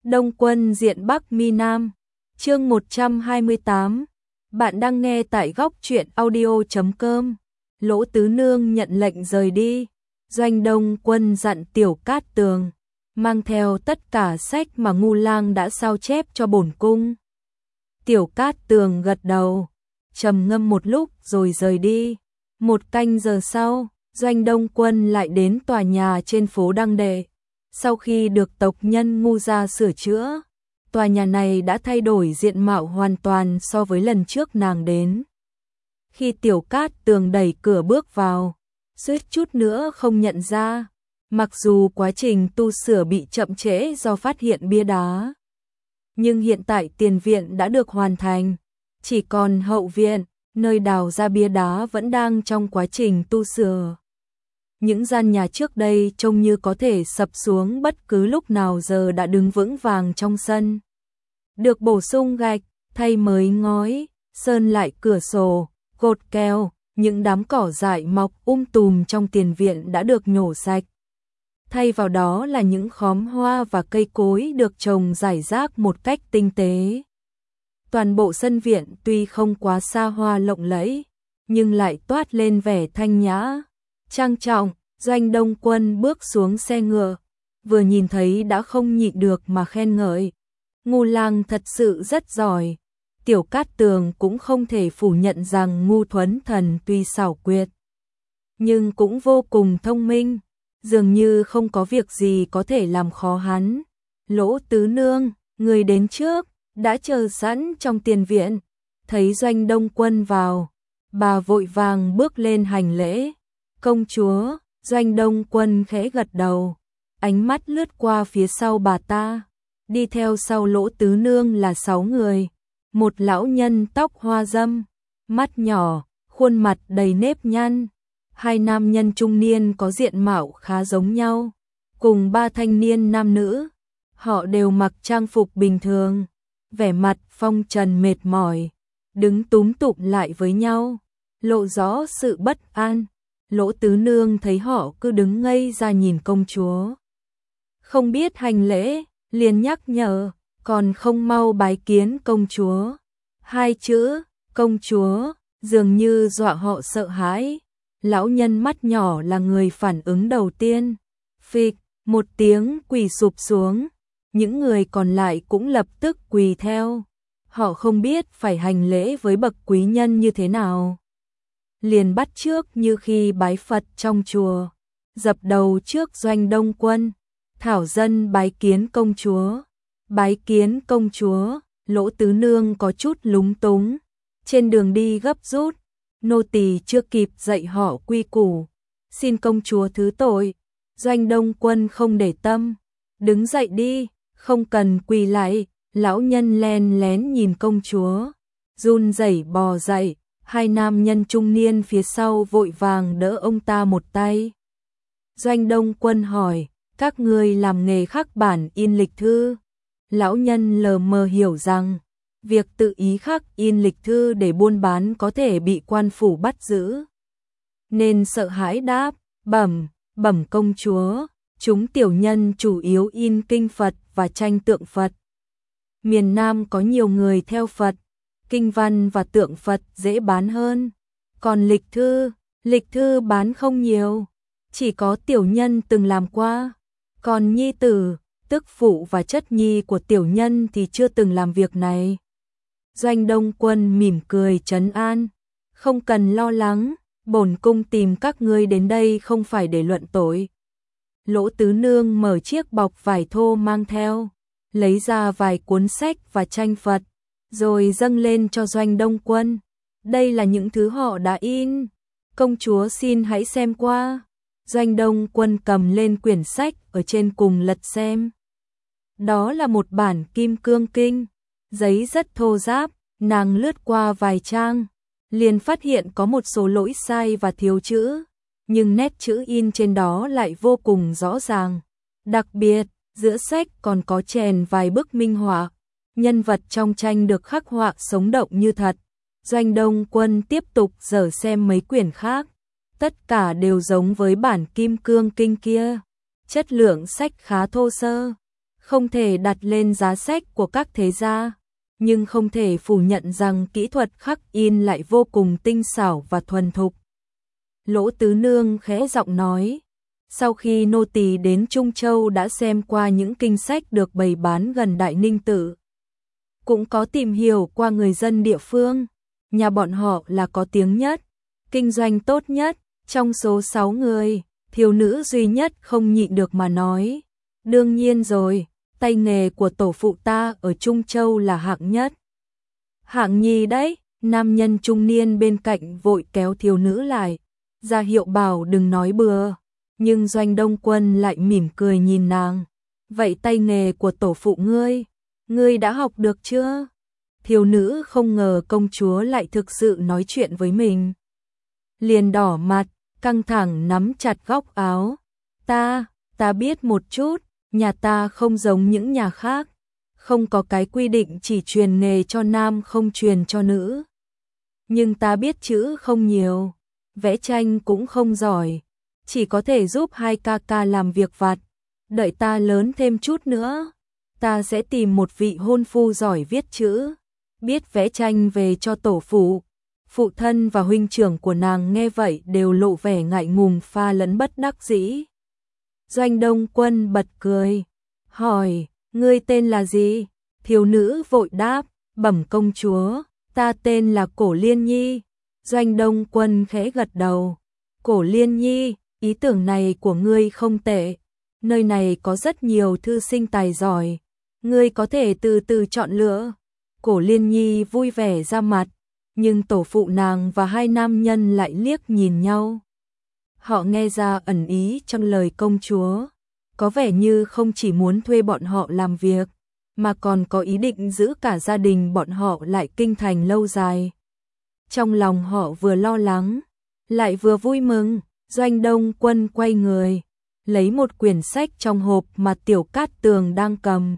Đông quân diện Bắc mi Nam. Chương 128. Bạn đang nghe tại góc truyện audio.com. Lỗ Tứ Nương nhận lệnh rời đi. Doanh Đông quân dặn Tiểu Cát Tường mang theo tất cả sách mà Ngu Lang đã sao chép cho bổn cung. Tiểu Cát Tường gật đầu, trầm ngâm một lúc rồi rời đi. Một canh giờ sau, Doanh Đông quân lại đến tòa nhà trên phố Đăng Đệ. Sau khi được tộc nhân Ngu gia sửa chữa, tòa nhà này đã thay đổi diện mạo hoàn toàn so với lần trước nàng đến. Khi Tiểu Cát Tường đẩy cửa bước vào, suýt chút nữa không nhận ra, mặc dù quá trình tu sửa bị chậm trễ do phát hiện bia đá. Nhưng hiện tại tiền viện đã được hoàn thành, chỉ còn hậu viện, nơi đào ra bia đá vẫn đang trong quá trình tu sửa. Những gian nhà trước đây trông như có thể sập xuống bất cứ lúc nào giờ đã đứng vững vàng trong sân. Được bổ sung gạch, thay mới ngói, sơn lại cửa sổ, cột keo, những đám cỏ dại mọc tùm trong tiền viện đã được nhổ sạch. Thay vào đó là những khóm hoa và cây cối được trồng rải rác một cách tinh tế. Toàn bộ sân viện tuy không quá xa hoa lộng lẫy, nhưng lại toát lên vẻ thanh nhã, trang trọng. Doanh Đông quân bước xuống xe ngựa, vừa nhìn thấy đã không nhịn được mà khen ngợi. Ngu Lang thật sự rất giỏi. Tiểu Cát Tường cũng không thể phủ nhận rằng Ngu Thuấn Thần tuy xảo quyệt, nhưng cũng vô cùng thông minh, dường như không có việc gì có thể làm khó hắn. Lỗ Tứ Nương, người đến trước, đã chờ sẵn trong tiền viện. Thấy Doanh Đông quân vào, bà vội vàng bước lên hành lễ. Công chúa. Doanh Đông quân khẽ gật đầu, ánh mắt lướt qua phía sau bà ta. Đi theo sau Lỗ Tứ Nương là 6 người. Một lão nhân tóc hoa râm, mắt nhỏ, khuôn mặt đầy nếp nhăn. 2 nam nhân trung niên có diện mạo khá giống nhau, cùng 3 thanh niên nam nữ. Họ đều mặc trang phục bình thường, vẻ mặt phong trần mệt mỏi, đứng túm tụm lại với nhau, lộ rõ sự bất an. Lỗ Tứ Nương thấy họ cứ đứng ngây ra nhìn công chúa, không biết hành lễ, liền nhắc nhở, còn không mau bái kiến công chúa. 2 chữ công chúa dường như dọa họ sợ hãi. Lão nhân mắt nhỏ là người phản ứng đầu tiên, phịch một tiếng quỳ sụp xuống. Những người còn lại cũng lập tức quỳ theo. Họ không biết phải hành lễ với bậc quý nhân như thế nào, liền bắt chước như khi bái Phật trong chùa, dập đầu trước Doanh Đông quân, thảo dân bái kiến công chúa. Bái kiến công chúa. Lỗ Tứ Nương có chút lúng túng, trên đường đi gấp rút, nô tỳ chưa kịp dạy họ quy củ, xin công chúa thứ tội. Doanh Đông quân không để tâm, đứng dậy đi, không cần quỳ lại. Lão nhân len lén nhìn công chúa, run rẩy bò dậy. 2 nam nhân trung niên phía sau vội vàng đỡ ông ta một tay. Doanh Đông quân hỏi, các ngươi làm nghề khắc bản in lịch thư? Lão nhân lờ mờ hiểu rằng, việc tự ý khắc in lịch thư để buôn bán có thể bị quan phủ bắt giữ, nên sợ hãi đáp, bẩm công chúa, chúng tiểu nhân chủ yếu in kinh Phật và tranh tượng Phật. Miền Nam có nhiều người theo Phật, kinh văn và tượng Phật dễ bán hơn. Còn lịch thư bán không nhiều, chỉ có tiểu nhân từng làm qua. Còn nhi tử, tức phụ và chất nhi của tiểu nhân thì chưa từng làm việc này. Doanh Đông quân mỉm cười trấn an, không cần lo lắng, bổn cung tìm các ngươi đến đây không phải để luận tội. Lỗ Tứ Nương mở chiếc bọc vải thô mang theo, lấy ra vài cuốn sách và tranh Phật, rồi dâng lên cho Doanh Đông quân. Đây là những thứ họ đã in, công chúa xin hãy xem qua. Doanh Đông quân cầm lên quyển sách ở trên cùng lật xem. Đó là một bản Kim Cương Kinh, giấy rất thô ráp. Nàng lướt qua vài trang, liền phát hiện có một số lỗi sai và thiếu chữ, nhưng nét chữ in trên đó lại vô cùng rõ ràng. Đặc biệt, giữa sách còn có chèn vài bức minh họa, nhân vật trong tranh được khắc họa sống động như thật. Doanh Đông quân tiếp tục dở xem mấy quyển khác, tất cả đều giống với bản Kim Cương Kinh kia. Chất lượng sách khá thô sơ, không thể đặt lên giá sách của các thế gia, nhưng không thể phủ nhận rằng kỹ thuật khắc in lại vô cùng tinh xảo và thuần thục. Lỗ Tứ Nương khẽ giọng nói, sau khi nô tỳ đến Trung Châu đã xem qua những kinh sách được bày bán gần Đại Ninh Tự, cũng có tìm hiểu qua người dân địa phương, nhà bọn họ là có tiếng nhất, kinh doanh tốt nhất, trong số 6 người, thiếu nữ duy nhất không nhịn được mà nói, đương nhiên rồi, tay nghề của tổ phụ ta ở Trung Châu là hạng nhất. Hạng nhì đấy, nam nhân trung niên bên cạnh vội kéo thiếu nữ lại, ra hiệu bảo đừng nói bừa, nhưng Doanh Đông Quân lại mỉm cười nhìn nàng, vậy tay nghề của tổ phụ ngươi đã học được chưa? Thiếu nữ không ngờ công chúa lại thực sự nói chuyện với mình. Liền đỏ mặt, căng thẳng nắm chặt góc áo. Ta biết một chút, nhà ta không giống những nhà khác. Không có cái quy định chỉ truyền nghề cho nam không truyền cho nữ. Nhưng ta biết chữ không nhiều, vẽ tranh cũng không giỏi. Chỉ có thể giúp hai ca ca làm việc vặt. Đợi ta lớn thêm chút nữa, ta sẽ tìm một vị hôn phu giỏi viết chữ, biết vẽ tranh về cho tổ phụ. Phụ thân và huynh trưởng của nàng nghe vậy đều lộ vẻ ngại ngùng pha lẫn bất đắc dĩ. Doanh Đông Quân bật cười, hỏi, ngươi tên là gì? Thiếu nữ vội đáp, bẩm công chúa, ta tên là Cổ Liên Nhi. Doanh Đông Quân khẽ gật đầu, Cổ Liên Nhi, ý tưởng này của ngươi không tệ, nơi này có rất nhiều thư sinh tài giỏi, ngươi có thể từ từ chọn lựa. Cổ Liên Nhi vui vẻ ra mặt, nhưng tổ phụ nàng và hai nam nhân lại liếc nhìn nhau. Họ nghe ra ẩn ý trong lời công chúa, có vẻ như không chỉ muốn thuê bọn họ làm việc, mà còn có ý định giữ cả gia đình bọn họ lại kinh thành lâu dài. Trong lòng họ vừa lo lắng, lại vừa vui mừng. Doanh Đông Quân quay người, lấy một quyển sách trong hộp mà Tiểu Cát Tường đang cầm,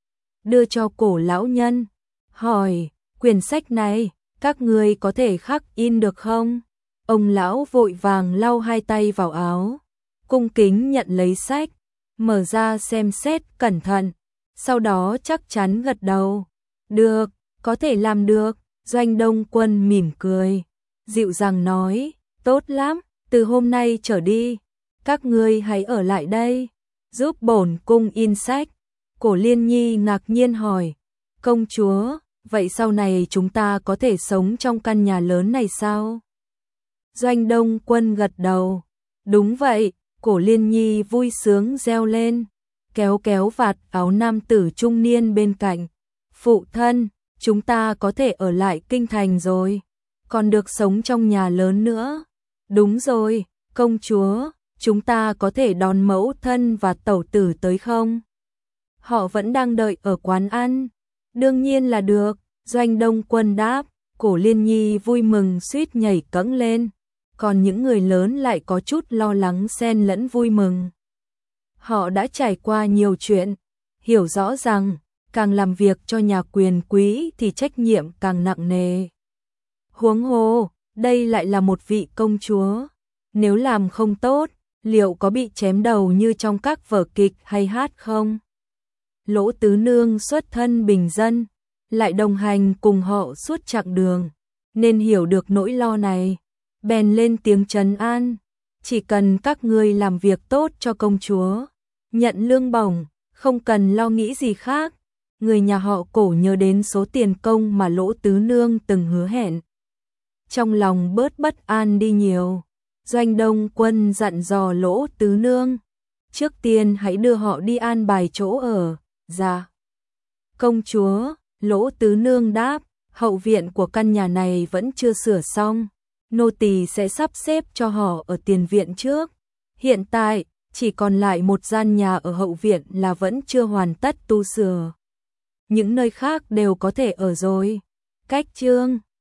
đưa cho Cổ lão nhân, hỏi, quyển sách này, các ngươi có thể khắc in được không? Ông lão vội vàng lau hai tay vào áo, cung kính nhận lấy sách, mở ra xem xét cẩn thận, sau đó chắc chắn gật đầu. Được, có thể làm được. Doanh Đông Quân mỉm cười, dịu dàng nói, tốt lắm, từ hôm nay trở đi, các ngươi hãy ở lại đây, giúp bổn cung in sách. Cổ Liên Nhi ngạc nhiên hỏi, công chúa, vậy sau này chúng ta có thể sống trong căn nhà lớn này sao? Doanh Đông Quân gật đầu, đúng vậy. Cổ Liên Nhi vui sướng reo lên, kéo kéo vạt áo nam tử trung niên bên cạnh, phụ thân, chúng ta có thể ở lại kinh thành rồi, còn được sống trong nhà lớn nữa. Đúng rồi, công chúa, chúng ta có thể đón mẫu thân và tẩu tử tới không? Họ vẫn đang đợi ở quán ăn. Đương nhiên là được, Doanh Đông Quân đáp. Cổ Liên Nhi vui mừng suýt nhảy cẫng lên, còn những người lớn lại có chút lo lắng xen lẫn vui mừng. Họ đã trải qua nhiều chuyện, hiểu rõ rằng càng làm việc cho nhà quyền quý thì trách nhiệm càng nặng nề. Huống hồ, đây lại là một vị công chúa, nếu làm không tốt, liệu có bị chém đầu như trong các vở kịch hay hát không? Lỗ Tứ Nương xuất thân bình dân, lại đồng hành cùng họ suốt chặng đường, nên hiểu được nỗi lo này, bèn lên tiếng trấn an, chỉ cần các ngươi làm việc tốt cho công chúa, nhận lương bổng, không cần lo nghĩ gì khác. Người nhà họ Cổ nhớ đến số tiền công mà Lỗ Tứ Nương từng hứa hẹn, trong lòng bớt bất an đi nhiều. Doanh Đông Quân dặn dò Lỗ Tứ Nương, trước tiên hãy đưa họ đi an bài chỗ ở. Dạ, công chúa. Lỗ Tứ Nương đáp, hậu viện của căn nhà này vẫn chưa sửa xong, nô tỳ sẽ sắp xếp cho họ ở tiền viện trước. Hiện tại, chỉ còn lại một gian nhà ở hậu viện là vẫn chưa hoàn tất tu sửa. Những nơi khác đều có thể ở rồi. Cách chương